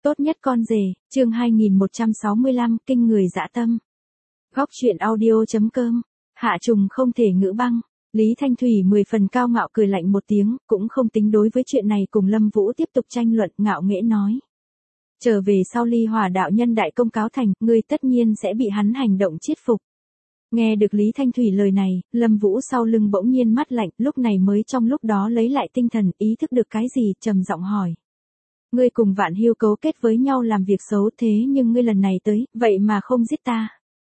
Tốt nhất con rể, chương 2165, kinh người dã tâm. Góc truyện audio.com, Hạ trùng không thể ngữ băng. Lý Thanh Thủy 10 phần cao ngạo cười lạnh một tiếng, cũng không tính đối với chuyện này cùng Lâm Vũ tiếp tục tranh luận, ngạo nghễ nói. Trở về sau Ly Hòa đạo nhân đại công cáo thành, ngươi tất nhiên sẽ bị hắn hành động chiết phục. Nghe được Lý Thanh Thủy lời này, Lâm Vũ sau lưng bỗng nhiên mắt lạnh, lúc này mới trong lúc đó lấy lại tinh thần, ý thức được cái gì, trầm giọng hỏi. Ngươi cùng Vạn Hưu cấu kết với nhau làm việc xấu thế nhưng ngươi lần này tới, vậy mà không giết ta.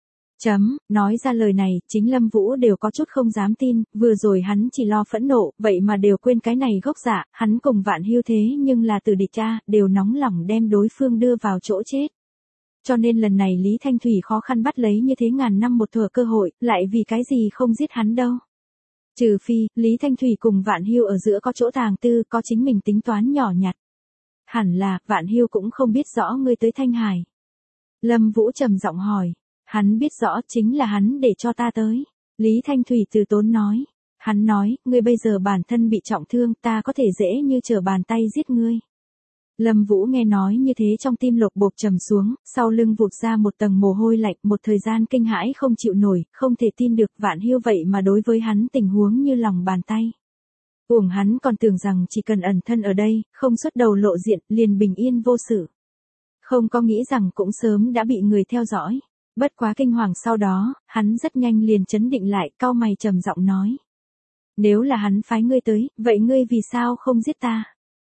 Nói ra lời này, chính Lâm Vũ đều có chút không dám tin, vừa rồi hắn chỉ lo phẫn nộ, vậy mà đều quên cái này gốc dạ, hắn cùng Vạn Hưu thế nhưng là từ địch cha, đều nóng lòng đem đối phương đưa vào chỗ chết. Cho nên lần này Lý Thanh Thủy khó khăn bắt lấy như thế ngàn năm một thuở cơ hội, lại vì cái gì không giết hắn đâu. Trừ phi, Lý Thanh Thủy cùng Vạn Hưu ở giữa có chỗ tàng tư, có chính mình tính toán nhỏ nhặt. Hẳn là, Vạn Hưu cũng không biết rõ ngươi tới Thanh Hải. Lâm Vũ trầm giọng hỏi. Hắn biết rõ, chính là hắn để cho ta tới. Lý Thanh Thủy từ tốn nói. Hắn nói, ngươi bây giờ bản thân bị trọng thương, ta có thể dễ như trở bàn tay giết ngươi. Lâm Vũ nghe nói như thế trong tim lột bột trầm xuống, sau lưng vụt ra một tầng mồ hôi lạnh, một thời gian kinh hãi không chịu nổi, không thể tin được Vạn Hưu vậy mà đối với hắn tình huống như lòng bàn tay. Uổng hắn còn tưởng rằng chỉ cần ẩn thân ở đây, không xuất đầu lộ diện, liền bình yên vô sự. Không có nghĩ rằng cũng sớm đã bị người theo dõi. Bất quá kinh hoàng sau đó, hắn rất nhanh liền chấn định lại, cau mày trầm giọng nói. Nếu là hắn phái ngươi tới, vậy ngươi vì sao không giết ta?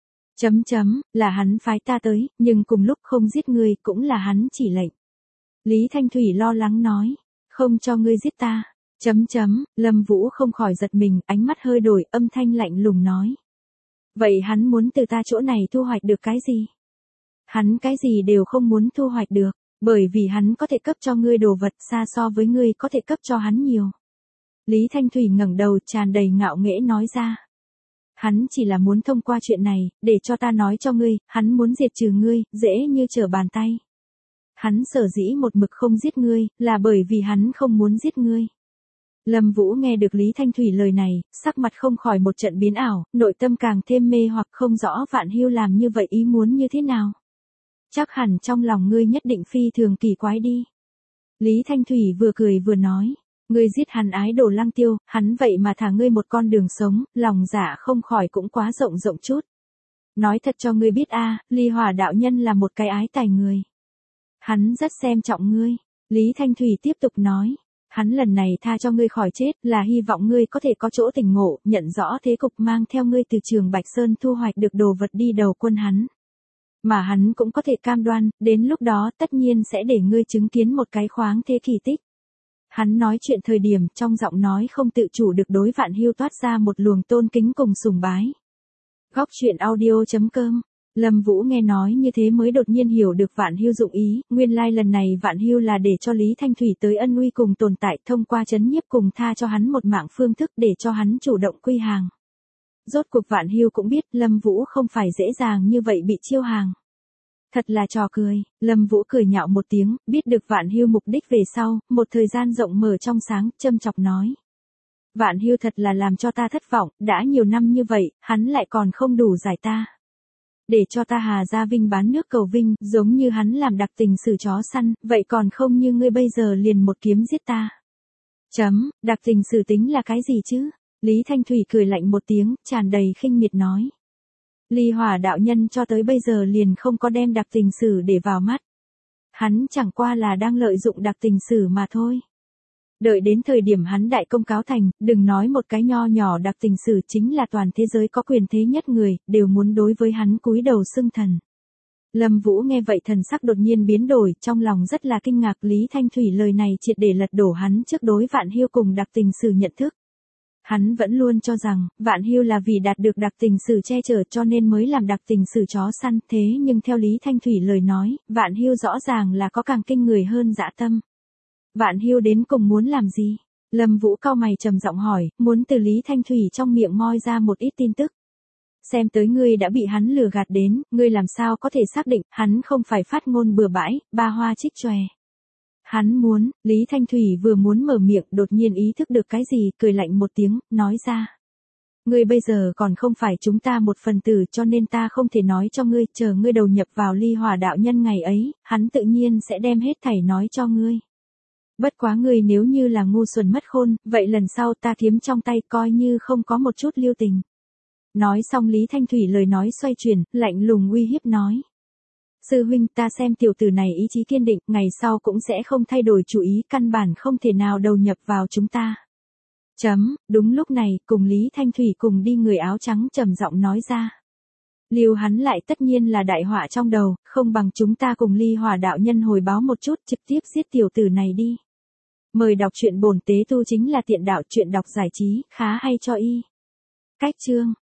Là hắn phái ta tới, nhưng cùng lúc không giết ngươi cũng là hắn chỉ lệnh. Lý Thanh Thủy lo lắng nói, không cho ngươi giết ta. Lâm Vũ không khỏi giật mình, ánh mắt hơi đổi, âm thanh lạnh lùng nói. Vậy hắn muốn từ ta chỗ này thu hoạch được cái gì? Hắn cái gì đều không muốn thu hoạch được, bởi vì hắn có thể cấp cho ngươi đồ vật xa so với ngươi có thể cấp cho hắn nhiều. Lý Thanh Thủy ngẩng đầu tràn đầy ngạo nghễ nói ra. Hắn chỉ là muốn thông qua chuyện này, để cho ta nói cho ngươi, hắn muốn diệt trừ ngươi, dễ như trở bàn tay. Hắn sở dĩ một mực không giết ngươi, là bởi vì hắn không muốn giết ngươi. Lâm Vũ nghe được Lý Thanh Thủy lời này, sắc mặt không khỏi một trận biến ảo, nội tâm càng thêm mê hoặc không rõ Vạn Hưu làm như vậy ý muốn như thế nào. Chắc hẳn trong lòng ngươi nhất định phi thường kỳ quái đi. Lý Thanh Thủy vừa cười vừa nói, ngươi giết hắn ái đồ Lăng Tiêu, hắn vậy mà thả ngươi một con đường sống, lòng dạ không khỏi cũng quá rộng rộng chút. Nói thật cho ngươi biết a, Ly Hòa đạo nhân là một cái ái tài người. Hắn rất xem trọng ngươi. Lý Thanh Thủy tiếp tục nói. Hắn lần này tha cho ngươi khỏi chết là hy vọng ngươi có thể có chỗ tỉnh ngộ, nhận rõ thế cục mang theo ngươi từ Trường Bạch Sơn thu hoạch được đồ vật đi đầu quân hắn. Mà hắn cũng có thể cam đoan, đến lúc đó tất nhiên sẽ để ngươi chứng kiến một cái khoáng thế kỳ tích. Hắn nói chuyện thời điểm trong giọng nói không tự chủ được đối Vạn Hưu toát ra một luồng tôn kính cùng sùng bái. Góc truyện audio.com. Lâm Vũ nghe nói như thế mới đột nhiên hiểu được Vạn Hưu dụng ý, nguyên lai lần này Vạn Hưu là để cho Lý Thanh Thủy tới ân uy cùng tồn tại thông qua trấn nhiếp cùng tha cho hắn một mạng phương thức để cho hắn chủ động quy hàng. Rốt cuộc Vạn Hưu cũng biết Lâm Vũ không phải dễ dàng như vậy bị chiêu hàng. Thật là trò cười, Lâm Vũ cười nhạo một tiếng, biết được Vạn Hưu mục đích về sau, một thời gian rộng mở trong sáng, châm chọc nói. Vạn Hưu thật là làm cho ta thất vọng, đã nhiều năm như vậy, hắn lại còn không đủ giải ta. Để cho ta Hà Gia Vinh bán nước cầu vinh, giống như hắn làm đặc tình xử chó săn, vậy còn không như ngươi bây giờ liền một kiếm giết ta. Đặc tình xử tính là cái gì chứ? Lý Thanh Thủy cười lạnh một tiếng, tràn đầy khinh miệt nói. Ly Hòa đạo nhân cho tới bây giờ liền không có đem đặc tình sử để vào mắt. Hắn chẳng qua là đang lợi dụng đặc tình sử mà thôi. Đợi đến thời điểm hắn đại công cáo thành, đừng nói một cái nho nhỏ đặc tình sử chính là toàn thế giới có quyền thế nhất người, đều muốn đối với hắn cúi đầu xưng thần. Lâm Vũ nghe vậy thần sắc đột nhiên biến đổi, trong lòng rất là kinh ngạc. Lý Thanh Thủy lời này triệt để lật đổ hắn trước đối Vạn Hưu cùng đặc tình sử nhận thức. Hắn vẫn luôn cho rằng, Vạn Hưu là vì đạt được đặc tình sử che chở cho nên mới làm đặc tình sử chó săn, thế nhưng theo Lý Thanh Thủy lời nói, Vạn Hưu rõ ràng là có càng kinh người hơn dã tâm. Vạn Hưu đến cùng muốn làm gì? Lâm Vũ cau mày trầm giọng hỏi, muốn từ Lý Thanh Thủy trong miệng moi ra một ít tin tức. Xem tới ngươi đã bị hắn lừa gạt đến, ngươi làm sao có thể xác định, hắn không phải phát ngôn bừa bãi, ba hoa trích chòe. Hắn muốn, Lý Thanh Thủy vừa muốn mở miệng đột nhiên ý thức được cái gì, cười lạnh một tiếng, nói ra. Ngươi bây giờ còn không phải chúng ta một phần tử cho nên ta không thể nói cho ngươi, chờ ngươi đầu nhập vào Ly Hòa đạo nhân ngày ấy, hắn tự nhiên sẽ đem hết thảy nói cho ngươi. Bất quá ngươi nếu như là ngu xuẩn mất khôn, vậy lần sau ta kiếm trong tay coi như không có một chút lưu tình. Nói xong Lý Thanh Thủy lời nói xoay chuyển, lạnh lùng uy hiếp nói. Sư huynh, ta xem tiểu tử này ý chí kiên định, ngày sau cũng sẽ không thay đổi chủ ý, căn bản không thể nào đầu nhập vào chúng ta. Đúng lúc này, cùng Lý Thanh Thủy cùng đi người áo trắng trầm giọng nói ra. Lưu hắn lại tất nhiên là đại họa trong đầu, không bằng chúng ta cùng Ly Hòa đạo nhân hồi báo một chút, trực tiếp giết tiểu tử này đi. Mời đọc truyện bổn tế tu chính là tiện đạo, truyện đọc giải trí, khá hay cho y. Cách chương